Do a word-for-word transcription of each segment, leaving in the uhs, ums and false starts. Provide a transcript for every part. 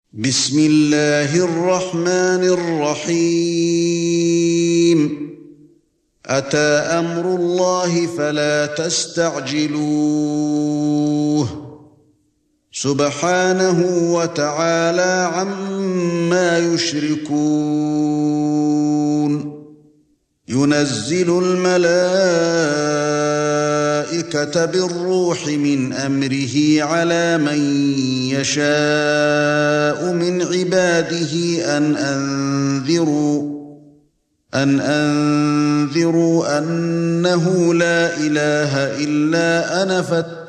بسم الله الرحمن الرحيم أتى أمر الله فلا تستعجلوه سبحانه وتعالى عما يشركون ينزل الملائكة بالروح من أمره على من يشاء من عباده أن أنذروا أن أنذروا أنه لا إله إلا أنا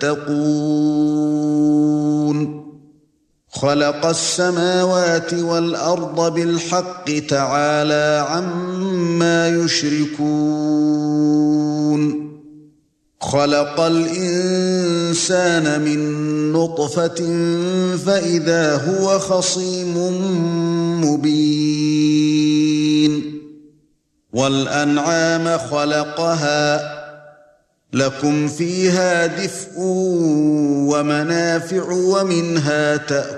فاتقون خلق السماوات والأرض بالحق تعالى عما يشركون خلق الإنسان من نطفة فإذا هو خصيم مبين والأنعام خلقها لكم فيها دفء ومنافع ومنها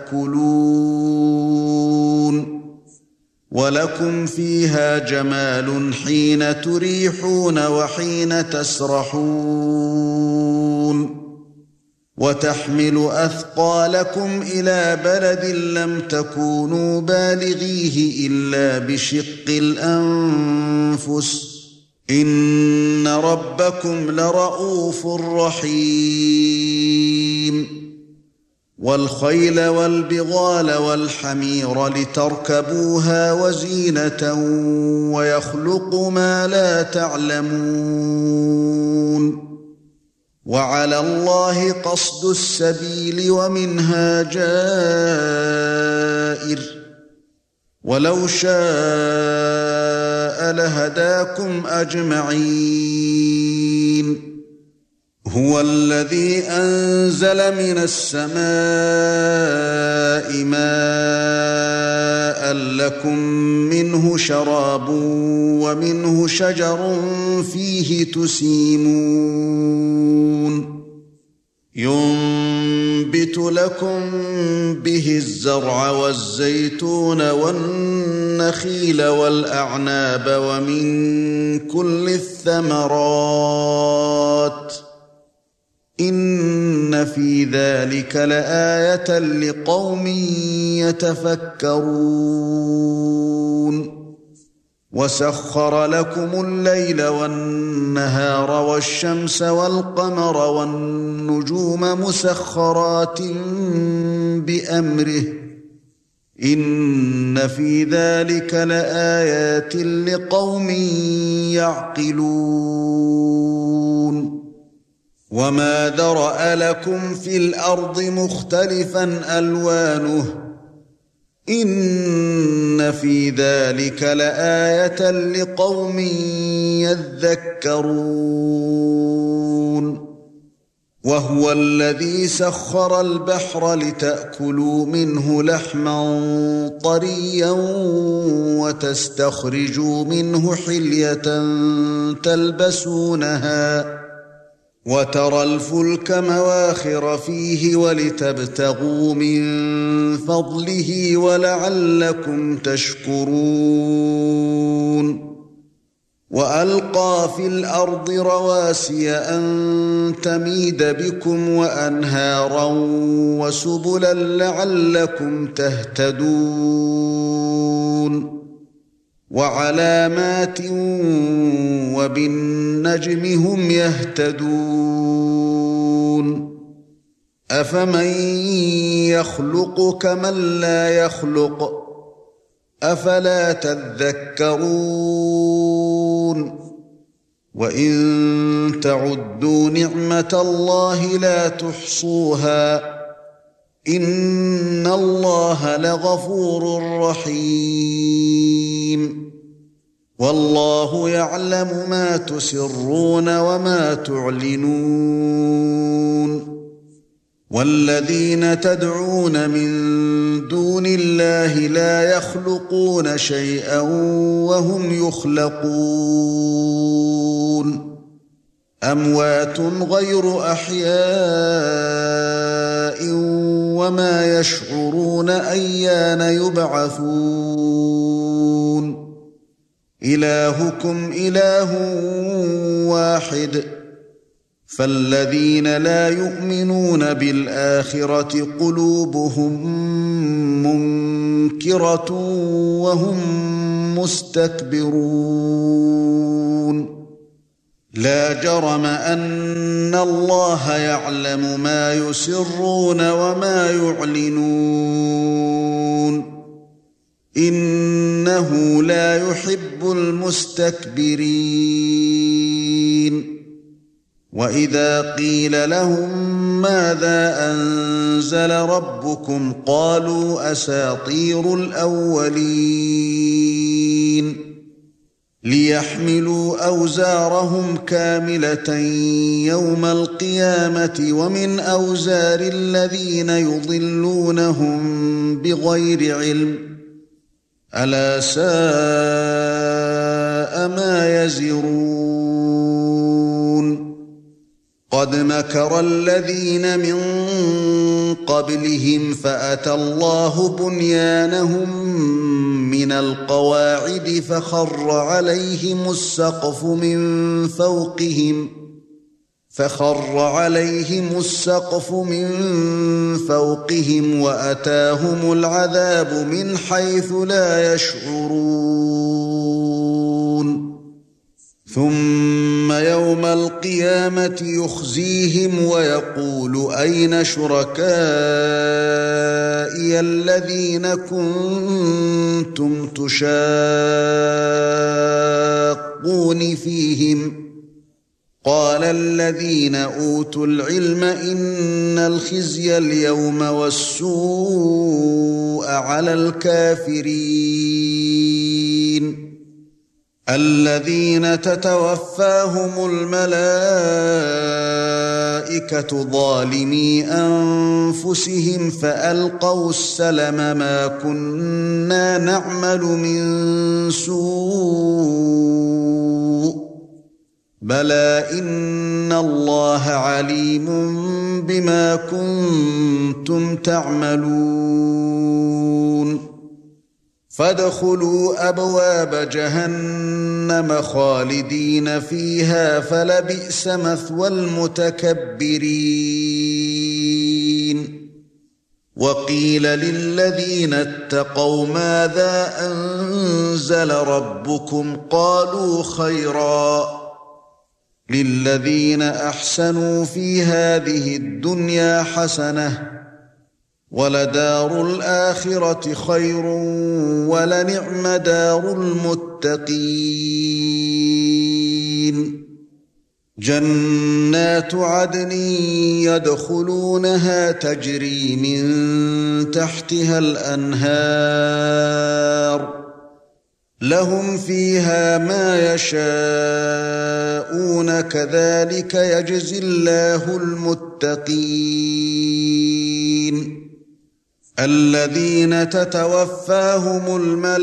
تأكلون ولكم فيها جمال حين تريحون وحين تسرحون وتحمل أثقالكم إلى بلد لم تكونوا بالغيه إلا بشق الأنفس إن ربكم لرؤوف رحيم والخيل والبغال والحمير لتركبوها وزينة ويخلق ما لا تعلمون وعلى الله قصد السبيل ومنها جائر ولو شاء لهداكم أجمعين هو الذي أنزل من السماء ماء لكم منه شراب ومنه شجر فيه تسيمون ينبت لكم به الزرع والزيتون والنخيل والأعناب ومن كل الثمرات إن في ذلك لآية لقوم يتفكرون وسخر لكم الليل والنهار والشمس والقمر والنجوم مسخرات بأمره إن في ذلك لآيات لقوم يعقلون وما ذرأ لكم في الأرض مختلفا ألوانه إن في ذلك لآية لقوم يذكرون وهو الذي سخر البحر لتأكلوا منه لحما طريا وتستخرجوا منه حلية تلبسونها وترى الفلك مواخر فيه ولتبتغوا من فضله ولعلكم تشكرون وألقى في الأرض رواسي أن تميد بكم وأنهارا وسبلا لعلكم تهتدون وعلامات وبالنجم هم يهتدون أفمن يخلق كمن لا يخلق أفلا تذكرون وإن تعدوا نعمة الله لا تحصوها إن الله لغفور رحيم والله يعلم ما تسرون وما تعلنون والذين تدعون من دون الله لا يخلقون شيئا وهم يخلقون أموات غير أحياء وما يشعرون أيان يبعثون إلهكم إله واحد فالذين لا يؤمنون بالآخرة قلوبهم منكرة وهم مستكبرون لا جرم أن الله يعلم ما يسرون وما يعلنون إنه لا يحب المستكبرين وإذا قيل لهم ماذا أنزل ربكم قالوا أساطير الأولين ليحملوا أوزارهم كاملة يوم القيامة ومن أوزار الذين يضلونهم بغير علم ألا ساء ما يزرون قد مكر الذين من قبلهم فأتى الله بنيانهم من القواعد فخر عليهم السقف من فوقهم فخر عليهم السقف من فوقهم وأتاهم العذاب من حيث لا يشعرون ثم يوم القيامة يخزيهم ويقول أين شركائي الذين كنتم تشاقون فيهم قال الذين أوتوا العلم إن الخزي اليوم والسوء على الكافرين الذين تتوفاهم الملائكة ظالمي أنفسهم فألقوا السلم ما كنا نعمل من سوء بلى إن الله عليم بما كنتم تعملون فادخلوا أبواب جهنم خالدين فيها فلبئس مثوى المتكبرين وقيل للذين اتقوا ماذا أنزل ربكم قالوا خيرا للذين أحسنوا في هذه الدنيا حسنة ولدار الآخرة خير ولنعم دار المتقين جنات عدن يدخلونها تجري من تحتها الأنهار لهم فيها ما يشاءون كذلك يجزي الله المتقين الذين تتوفاهم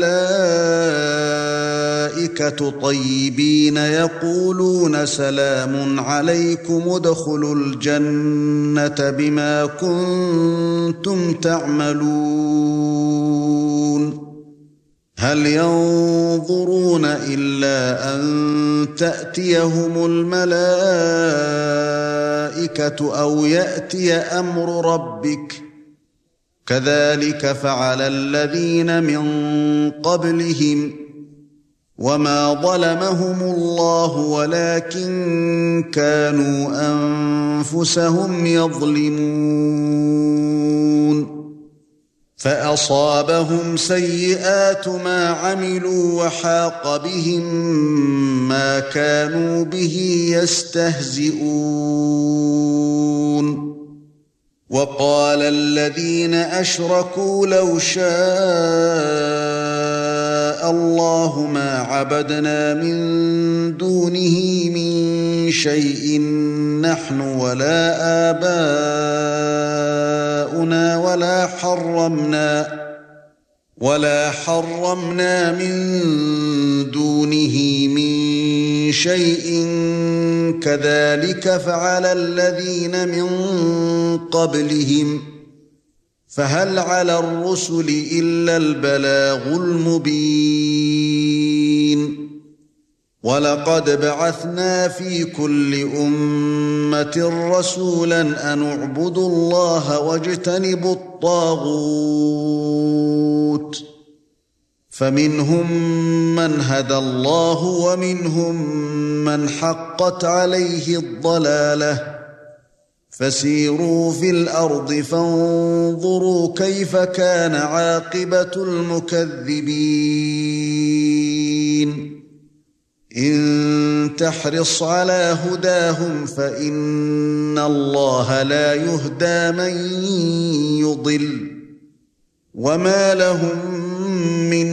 الملائكة طيبين يقولون سلام عليكم ادخلوا الجنة بما كنتم تعملون هل ينظرون إلا أن تأتيهم الملائكة أو يأتي أمر ربك كذلك فعل الذين من قبلهم وما ظلمهم الله ولكن كانوا أنفسهم يظلمون فأصابهم سيئات ما عملوا وحاق بهم ما كانوا به يستهزئون وقال الذين أشركوا لو شاء الله ما عبدنا من دونه من شيء نحن ولا آباؤنا ولا حرمنا ولا حرمنا من دونه من شيء كذلك فعل الذين من قبلهم فهل على الرسل إلا البلاغ المبين ولقد بعثنا في كل أمة رسولا أن اعبدوا الله واجتنبوا الطاغوت فمنهم من هدى الله ومنهم من حقت عليه الضلالة فسيروا في الأرض فانظروا كيف كان عاقبة المكذبين إن تحرص على هداهم فإن الله لا يهدى من يضل وما لهم من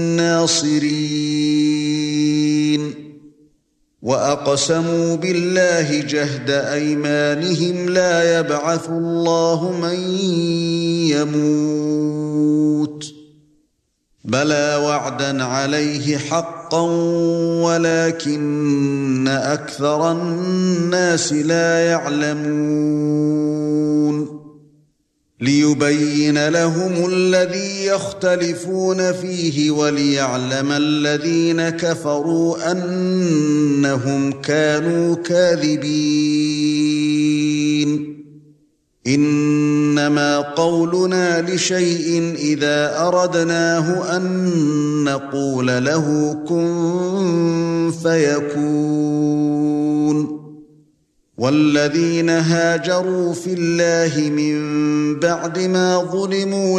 ناصرين وأقسموا بالله جهد أيمانهم لا يبعث الله من يموت بلى وعدا عليه حقا ولكن أكثر الناس لا يعلمون ليبين لهم الذي يختلفون فيه وليعلم الذين كفروا أنهم كانوا كاذبين إنما قولنا لشيء إذا أردناه أن نقول له كن فيكون والذين هاجروا في الله من بعد ما ظلموا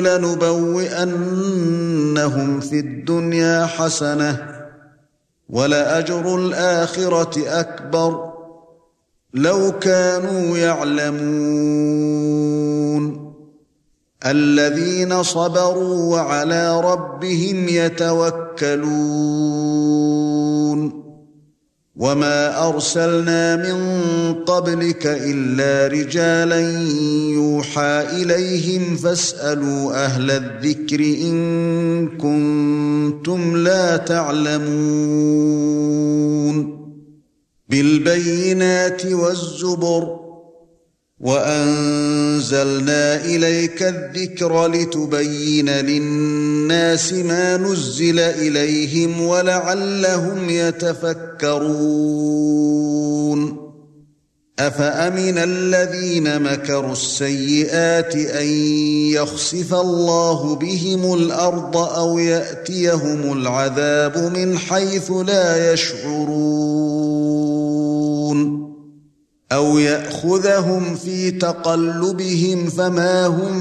لنبوئنهم في الدنيا حسنة ولأجر الآخرة أكبر لو كانوا يعلمون الذين صبروا وعلى ربهم يتوكلون وما أرسلنا من قبلك إلا رجالا يوحى إليهم فاسألوا أهل الذكر إن كنتم لا تعلمون بالبينات والزبر وأنزلنا إليك الذكر لتبين للناس ما نزل إليهم ولعلهم يتفكرون أفأمن الذين مكروا السيئات أن يخسف الله بهم الأرض أو يأتيهم العذاب من حيث لا يشعرون أو يأخذهم في تقلبهم فما هم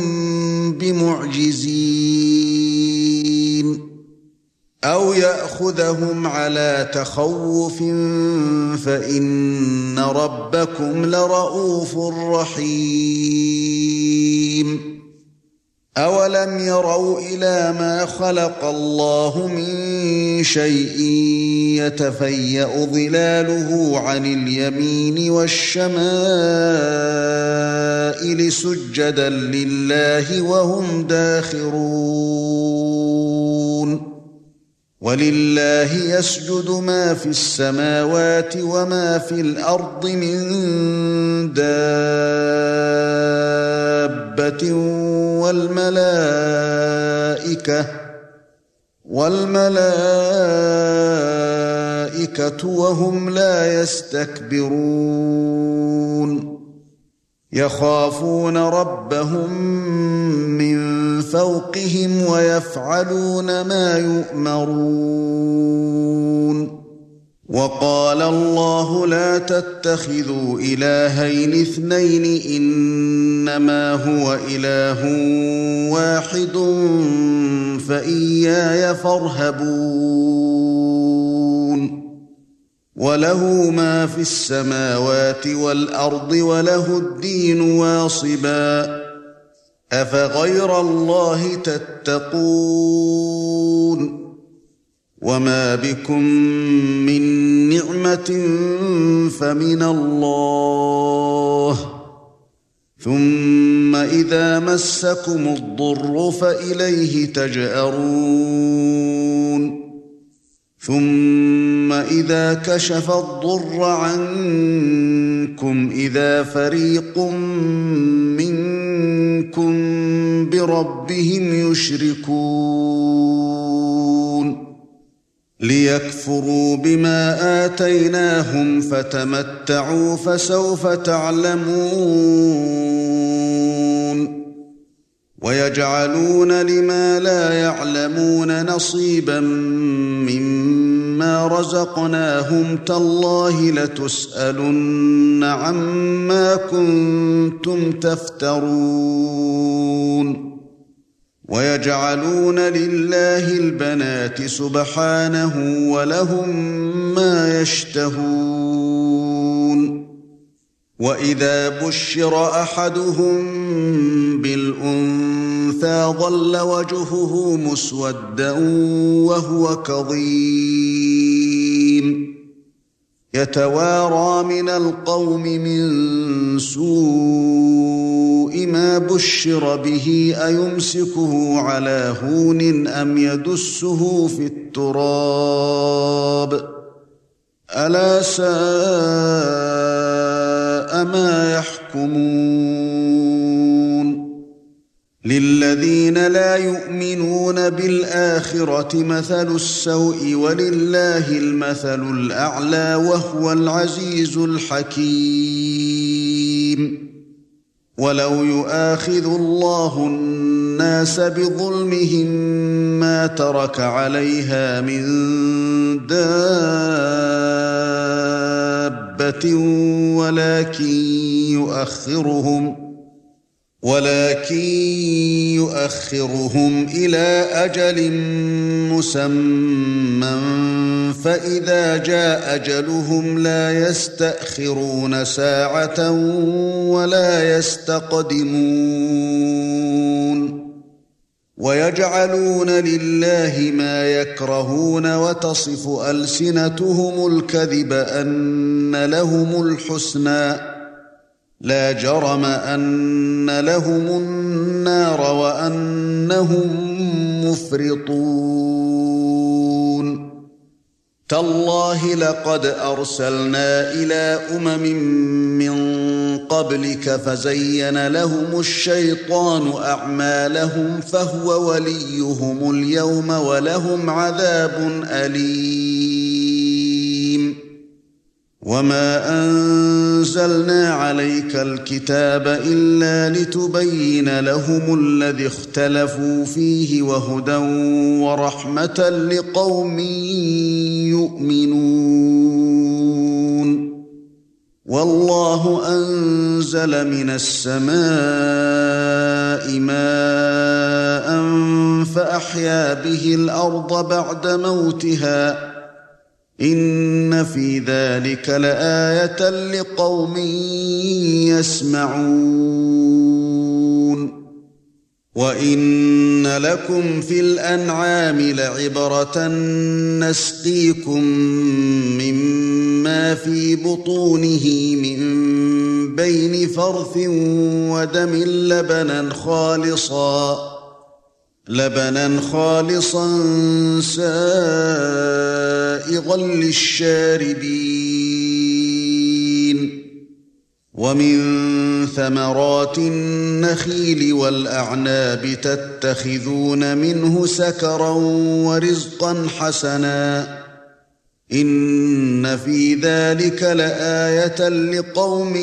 بمعجزين أو يأخذهم على تخوف فإن ربكم لرؤوف رحيم أولم يروا إلى ما خلق الله من شيء يتفيأ ظلاله عن اليمين والشمائل سجدا لله وهم داخرون ولله يسجد ما في السماوات وما في الأرض من دابة والملائكة والملائكة وهم لا يستكبرون يخافون ربهم من فوقهم ويفعلون ما يؤمرون وقال الله لا تتخذوا إلهين اثنين إنما هو إله واحد فإياي فارهبون وله ما في السماوات والأرض وله الدين واصبا أفغير الله تتقون وما بكم من نعمة فمن الله ثم إذا مسكم الضر فإليه تجأرون ثُمَّ إِذَا كَشَفَ الضُّرَّ عَنكُمْ إِذَا فَرِيقٌ مِّنكُم بِرَبِّهِمْ يُشْرِكُونَ لِيَكْفُرُوا بِمَا آتَيْنَاهُمْ فَتَمَتَّعُوا فَسَوْفَ تَعْلَمُونَ وَيَجْعَلُونَ لِمَا لَا يَعْلَمُونَ نَصِيبًا مِّمَّا رَزَقْنَاهُمْ تَاللَّهِ لَتُسْأَلُنَّ عَمَّا كُنتُمْ تَفْتَرُونَ وَيَجْعَلُونَ لِلَّهِ الْبَنَاتِ سُبْحَانَهُ وَلَهُم مَّا يَشْتَهُونَ وَإِذَا بُشِّرَ أَحَدُهُم بِالْأُنثَىٰ ظَلَّ وَجْهُهُ مُسْوَدًّا وَهُوَ كَظِيمٌ يَتَوَارَىٰ مِنَ الْقَوْمِ مِن سُوءِ مَا بُشِّرَ بِهِ أَيُمْسِكُهُ عَلَىٰ هُونٍ أَمْ يَدُسُّهُ فِي التُّرَابِ أَلَا سَاءَ مَا يَحْكُمُونَ لِلَّذِينَ لَا يُؤْمِنُونَ بِالْآخِرَةِ مَثَلُ السَّوْءِ وَلِلَّهِ الْمَثَلُ الْأَعْلَى وَهُوَ الْعَزِيزُ الْحَكِيمُ وَلَوْ يُؤَاخِذُ اللَّهُ النَّاسَ بِظُلْمِهِم مَّا تَرَكَ عَلَيْهَا مِن دَابَّةٍ وَلَكِن يُؤَخِّرُهُمْ ولكن يؤخرهم إلى أجل مسمى فإذا جاء أجلهم لا يستأخرون ساعة ولا يستقدمون ويجعلون لله ما يكرهون وتصف ألسنتهم الكذب أن لهم الحسنى لا جرم أن لهم النار وأنهم مفرطون تالله لقد أرسلنا إلى أمم من قبلك فزين لهم الشيطان أعمالهم فهو وليهم اليوم ولهم عذاب أليم وما أنزلنا عليك الكتاب إلا لتبين لهم الذي اختلفوا فيه وهدى ورحمة لقوم يؤمنون والله أنزل من السماء ماء فأحيا به الأرض بعد موتها إن في ذلك لآية لقوم يسمعون وإن لكم في الأنعام لعبرة نسقيكم مما في بطونه من بين فرث ودم لبنا خالصا لبنا خالصا سائغا للشاربين ومن ثمرات النخيل والأعناب تتخذون منه سكرا ورزقا حسنا إن في ذلك لآية لقوم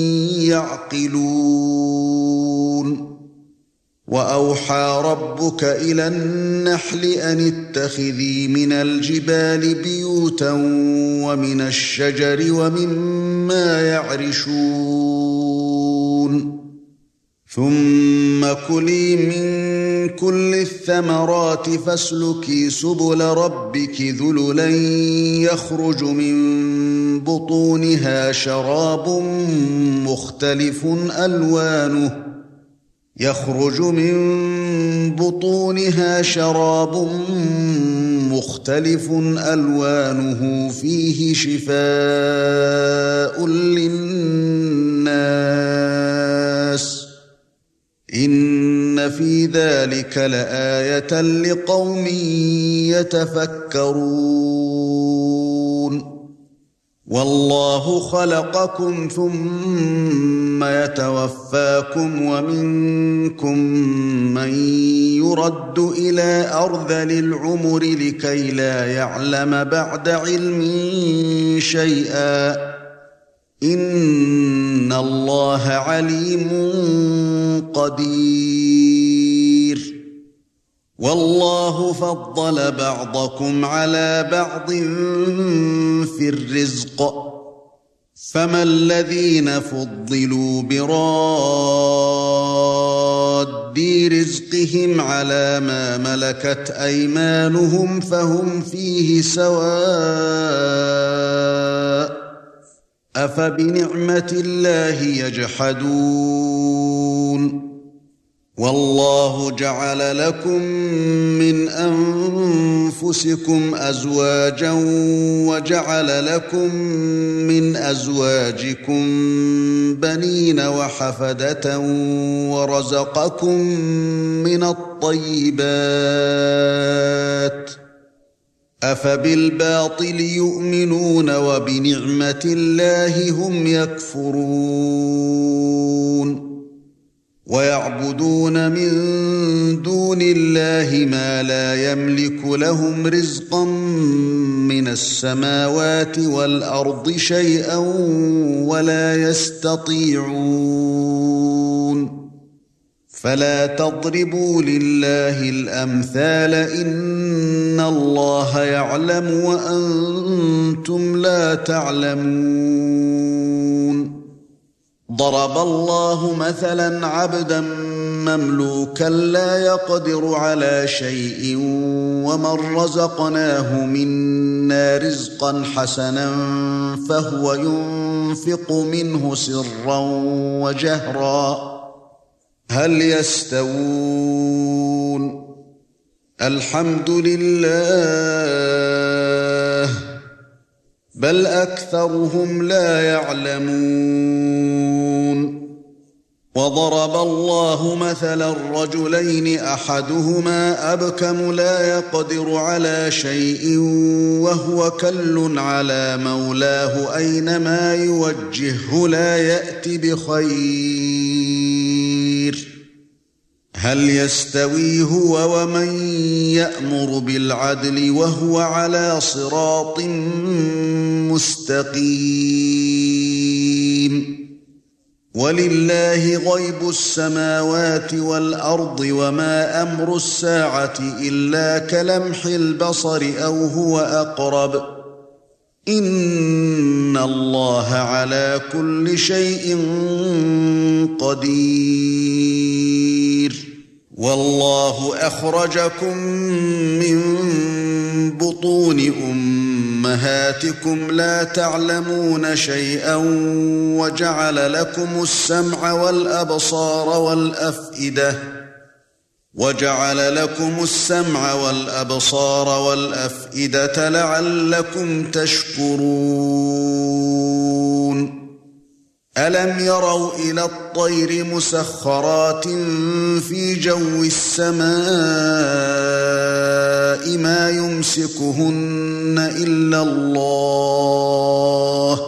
يعقلون وأوحى ربك إلى النحل أن اتخذي من الجبال بيوتا ومن الشجر ومما يعرشون ثم كلي من كل الثمرات فاسلكي سبل ربك ذللا يخرج من بطونها شراب مختلف ألوانه يخرج من بطونها شراب مختلف ألوانه فيه شفاء للناس إن في ذلك لآية لقوم يتفكرون والله خلقكم ثم يتوفاكم ومنكم من يرد إلى أرذل العمر لكي لا يعلم بعد علم شيئا إن الله عليم قدير والله فضل بعضكم على بعض في الرزق فما الذين فضلوا براد رزقهم على ما ملكت أيمانهم فهم فيه سواء أفبنعمة الله يجحدون والله جعل لكم من أنفسكم أزواجا وجعل لكم من أزواجكم بنين وحفدة ورزقكم من الطيبات أفبالباطل يؤمنون وبنعمة الله هم يكفرون ويعبدون من دون الله ما لا يملك لهم رزقا من السماوات والأرض شيئا ولا يستطيعون فلا تضربوا لله الأمثال إن الله يعلم وأنتم لا تعلمون ضرب الله مثلا عبدا مملوكا لا يقدر على شيء ومن رزقناه منا رزقا حسنا فهو ينفق منه سرا وجهرا هل يستوون الحمد لله بل أكثرهم لا يعلمون وضرب الله مثلا رجلين أحدهما أبكم لا يقدر على شيء وهو كل على مولاه أينما يوجهه لا يأتي بخير هل يستوي هو ومن يأمر بالعدل وهو على صراط مستقيم ولله غيب السماوات والأرض وما أمر الساعة إلا كلمح البصر أو هو أقرب إن الله على كل شيء قدير والله أخرجكم من بطون أمهاتكم لا تعلمون شيئا وجعل لكم السمع والأبصار والأفئدة وجعل لكم السمع والأبصار والأفئدة لعلكم تشكرون ألم يروا إلى الطير مسخرات في جو السماء ما يمسكهن إلا الله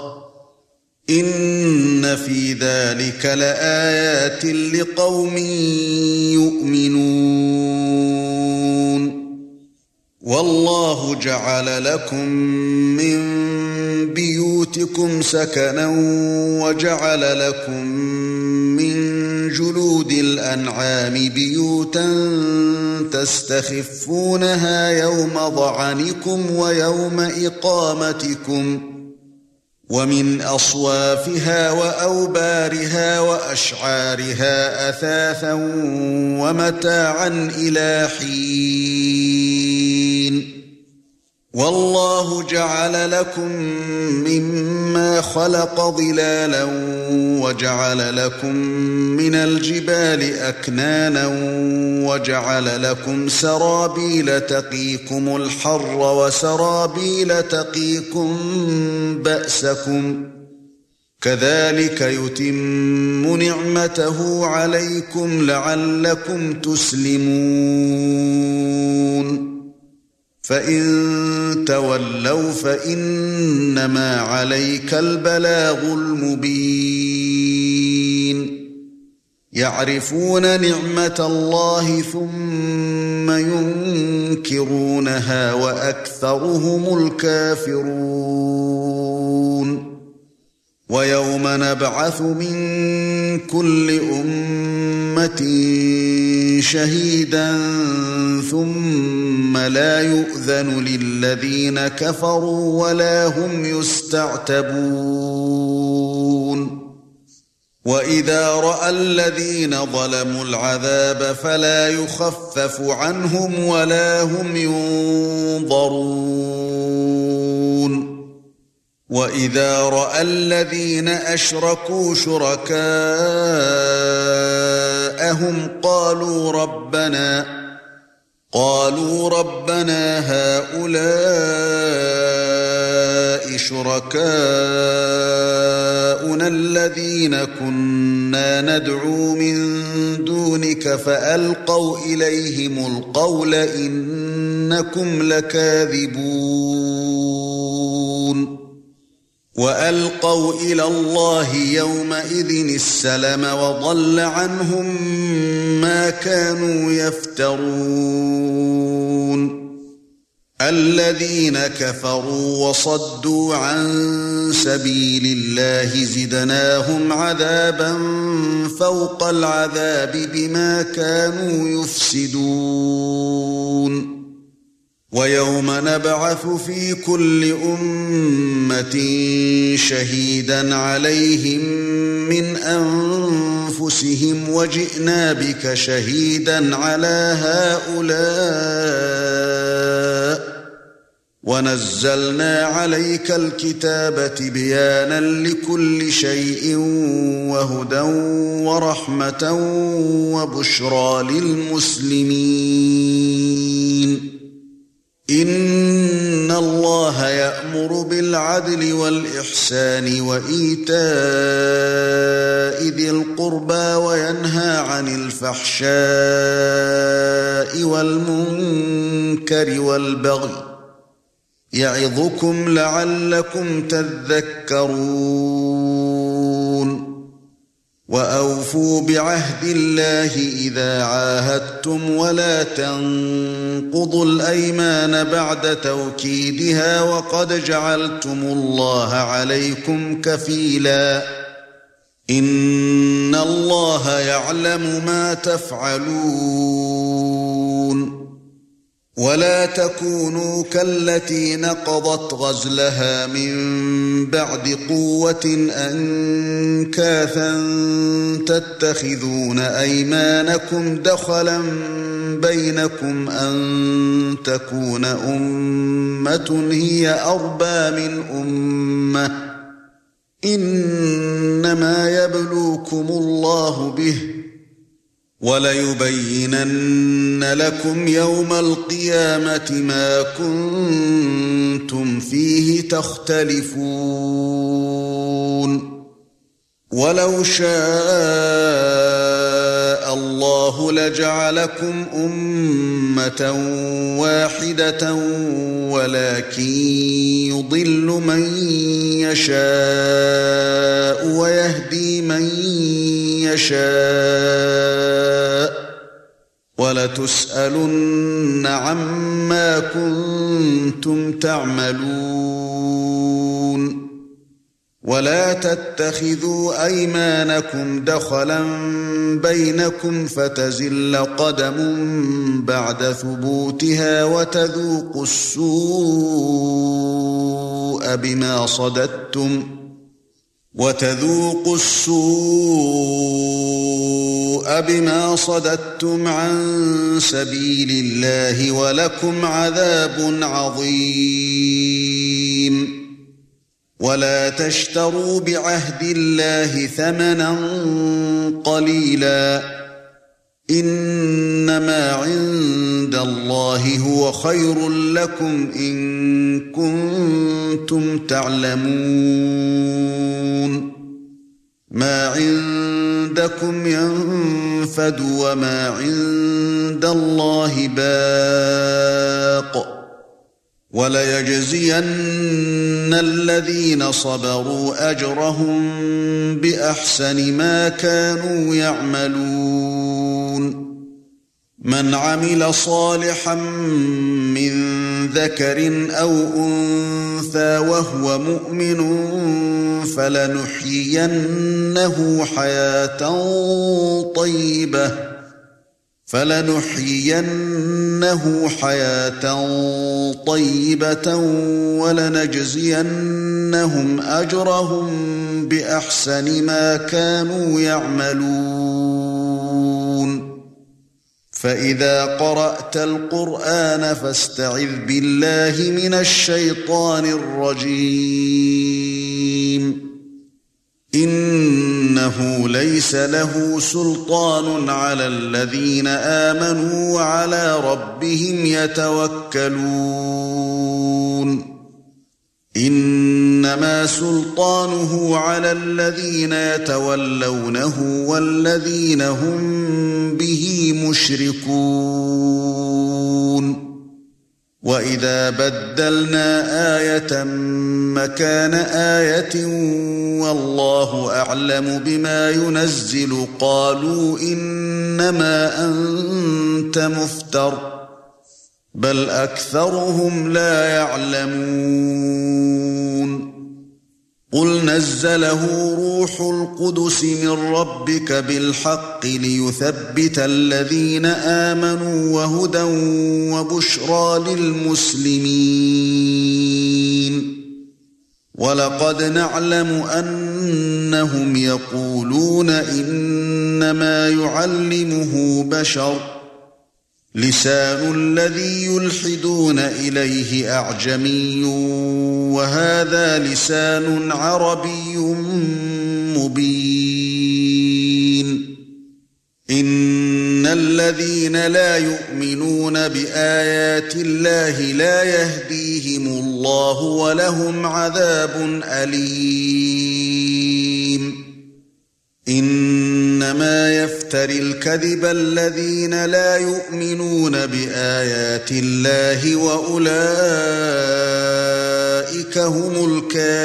إن في ذلك لآيات لقوم يؤمنون والله جعل لكم من بيوتكم سكنا وجعل لكم من جلود الأنعام بيوتا تستخفونها يوم ضعنكم ويوم إقامتكم ومن أصوافها وأوبارها وأشعارها أثاثا ومتاعا إلى حين والله جعل لكم مما خلق ظلالا وجعل لكم من الجبال أكنانا وجعل لكم سرابيل تقيكم الحر وسرابيل تقيكم بأسكم كذلك يتم نعمته عليكم لعلكم تسلمون فإن تولوا فإنما عليك البلاغ المبين يعرفون نعمة الله ثم ينكرونها وأكثرهم الكافرون ويوم نبعث من كل أمة شهيدا ثم لا يؤذن للذين كفروا ولا هم يستعتبون وإذا رأى الذين ظلموا العذاب فلا يخفف عنهم ولا هم ينظرون وَإِذَا رَأَى الَّذِينَ أَشْرَكُوا شُرَكَاءَهُمْ قَالُوا رَبَّنَا قَالُوا رَبَّنَا هَؤُلَاءِ شُرَكَاؤُنَا الَّذِينَ كُنَّا نَدْعُو مِن دُونِكَ فَأَلْقَوْا إِلَيْهِمُ الْقَوْلَ إِنَّكُمْ لَكَاذِبُونَ وَأَلْقَوْا إِلَى اللَّهِ يَوْمَئِذٍ السَّلَمَ وَضَلَّ عَنْهُمْ مَا كَانُوا يَفْتَرُونَ الَّذِينَ كَفَرُوا وَصَدُّوا عَن سَبِيلِ اللَّهِ زِدْنَاهُمْ عَذَابًا فَوْقَ الْعَذَابِ بِمَا كَانُوا يُفْسِدُونَ وَيَوْمَ نَبْعَثُ فِي كُلِّ أُمَّةٍ شَهِيدًا عَلَيْهِمْ مِنْ أَنفُسِهِمْ وَجِئْنَا بِكَ شَهِيدًا عَلَى هَؤُلَاءِ وَنَزَّلْنَا عَلَيْكَ الْكِتَابَ بِيَانًا لِكُلِّ شَيْءٍ وَهُدًى وَرَحْمَةً وَبُشْرَى لِلْمُسْلِمِينَ إِنَّ اللَّهَ يَأْمُرُ بِالْعَدْلِ وَالْإِحْسَانِ وَإِيتَاءِ ذِي الْقُرْبَى وَيَنْهَى عَنِ الْفَحْشَاءِ وَالْمُنكَرِ وَالْبَغْيِ يَعِظُكُمْ لَعَلَّكُمْ تَذَكَّرُونَ وَأَوْفُوا بِعَهْدِ اللَّهِ إِذَا عَاهَدتُّمْ وَلَا تَنقُضُوا الْأَيْمَانَ بَعْدَ تَوْكِيدِهَا وَقَدْ جَعَلْتُمُ اللَّهَ عَلَيْكُمْ كَفِيلًا إِنَّ اللَّهَ يَعْلَمُ مَا تَفْعَلُونَ وَلَا تَكُونُوا كَالَّتِي نَقَضَتْ غَزْلَهَا مِنْ بَعْدِ قُوَّةٍ أَنْكَاثًا تَتَّخِذُونَ أَيْمَانَكُمْ دَخَلًا بَيْنَكُمْ أَنْ تَكُونَ أُمَّةٌ هِيَ أَرْبَى مِنْ أُمَّةٍ إِنَّمَا يَبْلُوكُمُ اللَّهُ بِهِ وَلَيُبَيِّنَنَّ لَكُمْ يَوْمَ الْقِيَامَةِ مَا كُنتُمْ فِيهِ تَخْتَلِفُونَ وَلَوْ شَاءَ اللَّهُ لَجَعَلَكُمْ أُمَّةً وَاحِدَةً وَلَكِن يُضِلُّ مَن يَشَاءُ وَيَهْدِي مَن يَشَاءُ وَلَتُسْأَلُنَّ عَمَّا كُنتُمْ تَعْمَلُونَ وَلَا تَتَّخِذُوا أَيْمَانَكُمْ دَخَلًا بَيْنَكُمْ فَتَزِلَّ قَدَمٌ بَعْدَ ثُبُوتِهَا وَتَذُوقُوا السُّوءَ بِمَا صَدَدتُّمْ وَتَذُوقُوا السُّوءَ بِمَا صَدَدتُّمْ عَن سَبِيلِ اللَّهِ وَلَكُمْ عَذَابٌ عَظِيمٌ وَلَا تَشْتَرُوا بِعَهْدِ اللَّهِ ثَمَنًا قَلِيلًا إِنَّمَا عِندَ اللَّهِ هُوَ خَيْرٌ لَكُمْ إِن كُنتُمْ تَعْلَمُونَ ما عندكم ينفد وما عند الله باق وليجزين الذين صبروا أجرهم بأحسن ما كانوا يعملون من عمل صالحا من ذكر أو أنثى وهو مؤمن فلنحيينه حياة طيبة فلنحيينه حياة طيبة ولنجزينهم أجرهم بأحسن ما كانوا يعملون فإذا قرأت القرآن فاستعذ بالله من الشيطان الرجيم إنه ليس له سلطان على الذين آمنوا وعلى ربهم يتوكلون إنما سلطانه على الذين يتولونه والذين هم به مشركون وَإِذَا بَدَّلْنَا آيَةً مَكَانَ آيَةٍ وَاللَّهُ أَعْلَمُ بِمَا يُنَزِّلُ قَالُوا إِنَّمَا أَنْتَ مُفْتَرٍ بَلْ أَكْثَرُهُمْ لَا يَعْلَمُونَ قُلْ نَزَّلَهُ رُوحُ الْقُدُسِ مِنْ رَبِّكَ بِالْحَقِّ لِيُثَبِّتَ الَّذِينَ آمَنُوا وَهُدًى وَبُشْرَى لِلْمُسْلِمِينَ وَلَقَدْ نَعْلَمُ أَنَّهُمْ يَقُولُونَ إِنَّمَا يُعَلِّمُهُ بَشَرٌ لسان الذي يلحدون إليه أعجمي وهذا لسان عربي مبين إن الذين لا يؤمنون بآيات الله لا يهديهم الله ولهم عذاب أليم إنما يفتري الكذب الذين لا يؤمنون بآيات الله وأولئك هم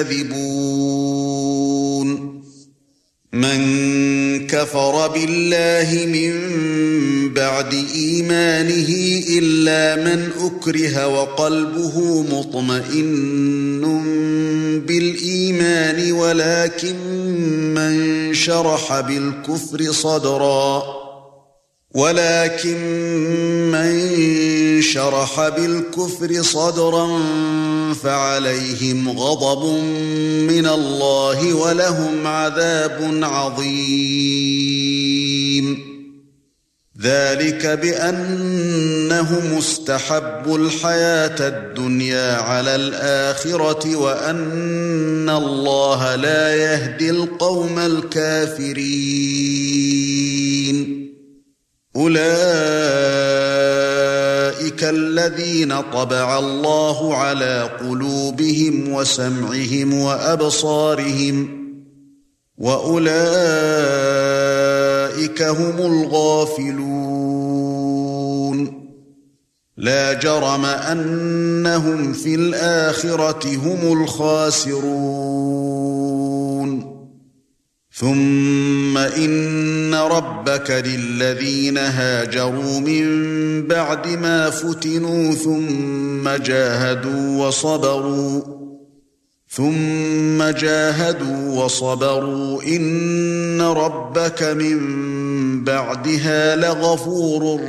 الكاذبون من كفر بالله من بعد إيمانه إلا من أكره وقلبه مطمئن بالإيمان ولكن من شرح بالكفر صدرا ولكن من شرح بالكفر صدرا فعليهم غضب من الله ولهم عذاب عظيم ذلك بأنهم استحبوا الحياة الدنيا على الآخرة وأن الله لا يهدي القوم الكافرين أولئك الذين طبع الله على قلوبهم وسمعهم وأبصارهم وأولئك هم الغافلون لا جرم أنهم في الآخرة هم الخاسرون ثم إن ربك للذين هاجروا من بعد ما فتنوا ثم جاهدوا وصبروا ثم جاهدوا وصبروا إن ربك من بعدها لغفور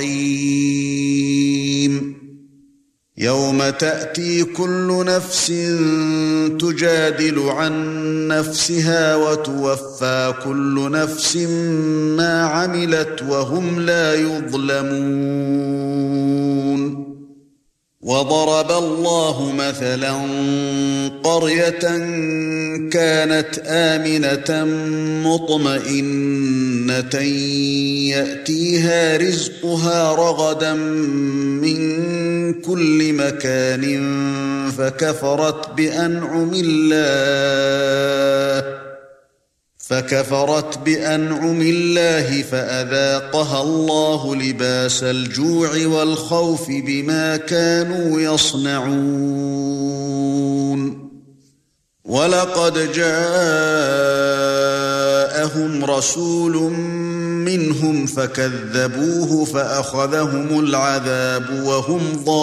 رحيم يوم تأتي كل نفس تجادل عن نفسها وتوفى كل نفس ما عملت وهم لا يظلمون وضرب الله مثلا قرية كانت آمنة مطمئنة يأتيها رزقها رغدا من كل مكان فكفرت بأنعم الله فكفرت بأنعم الله فأذاقها الله لباس الجوع والخوف بما كانوا يصنعون ولقد جاءهم رسول منهم فكذبوه فأخذهم العذاب وهم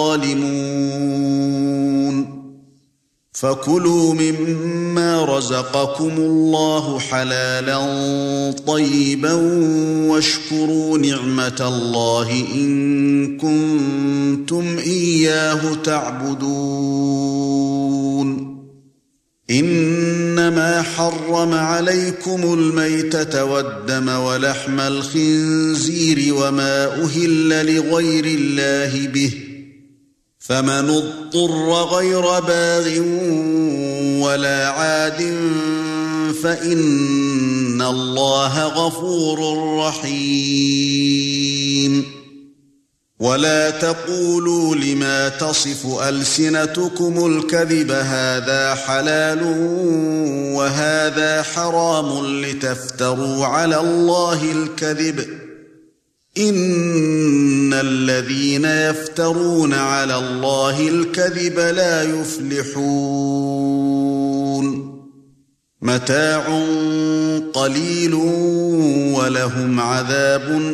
ظالمون فكلوا مما رزقكم الله حلالا طيبا واشكروا نعمة الله إن كنتم إياه تعبدون إنما حرم عليكم الميتة والدم ولحم الخنزير وما أهل لغير الله به فمن اضطر غير باغ ولا عاد فإن الله غفور رحيم ولا تقولوا لما تصف ألسنتكم الكذب هذا حلال وهذا حرام لتفتروا على الله الكذب إن الذين يفترون على الله الكذب لا يفلحون متاع قليل ولهم عذاب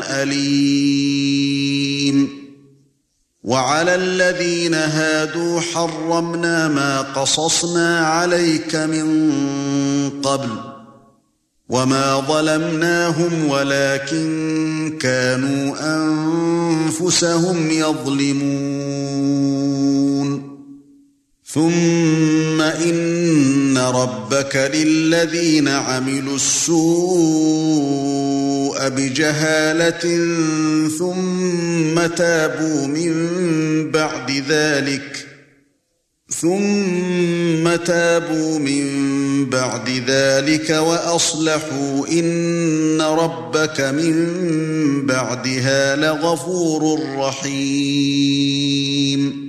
أليم وعلى الذين هادوا حرمنا ما قصصنا عليك من قبل وما ظلمناهم ولكن كانوا أنفسهم يظلمون ثم إن ربك للذين عملوا السوء بجهالة ثم تابوا من بعد ذلك ثم تابوا من بعد ذلك وأصلحوا إن ربك من بعدها لغفور رحيم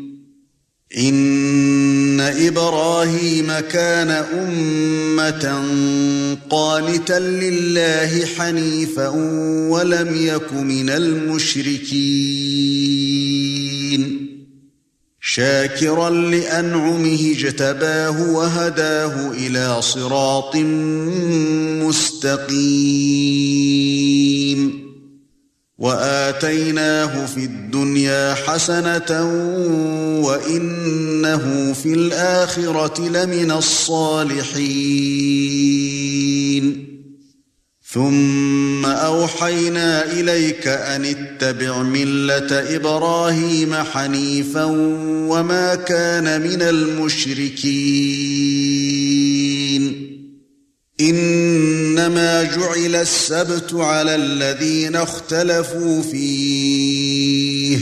إن إبراهيم كان أمة قانتا لله حنيفا ولم يك من المشركين شاكرا لأنعمه اجتباه وهداه إلى صراط مستقيم وآتيناه في الدنيا حسنة وإنه في الآخرة لمن الصالحين ثم أوحينا إليك أن اتبع ملة إبراهيم حنيفا وما كان من المشركين إنما جعل السبت على الذين اختلفوا فيه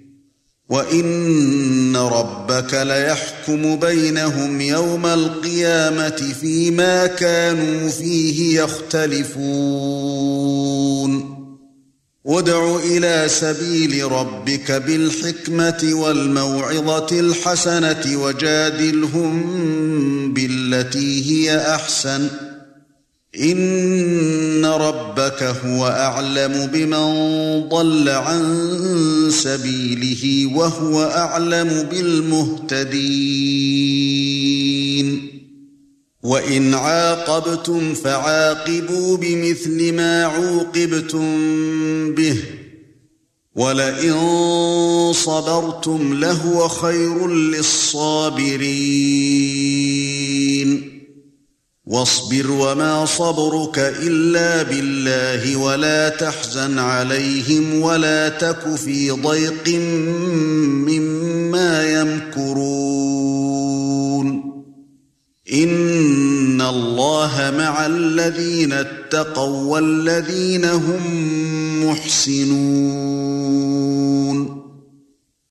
وإن ربك ليحكم بينهم يوم القيامة فيما كانوا فيه يختلفون ادع إلى سبيل ربك بالحكمة والموعظة الحسنة وجادلهم بالتي هي أحسن إن ربك هو أعلم بمن ضل عن سبيله وهو أعلم بالمهتدين وإن عاقبتم فعاقبوا بمثل ما عوقبتم به ولئن صبرتم لهو خير للصابرين واصبر وما صبرك إلا بالله ولا تحزن عليهم ولا تك في ضيق مما يمكرون إن الله مع الذين اتقوا والذين هم محسنون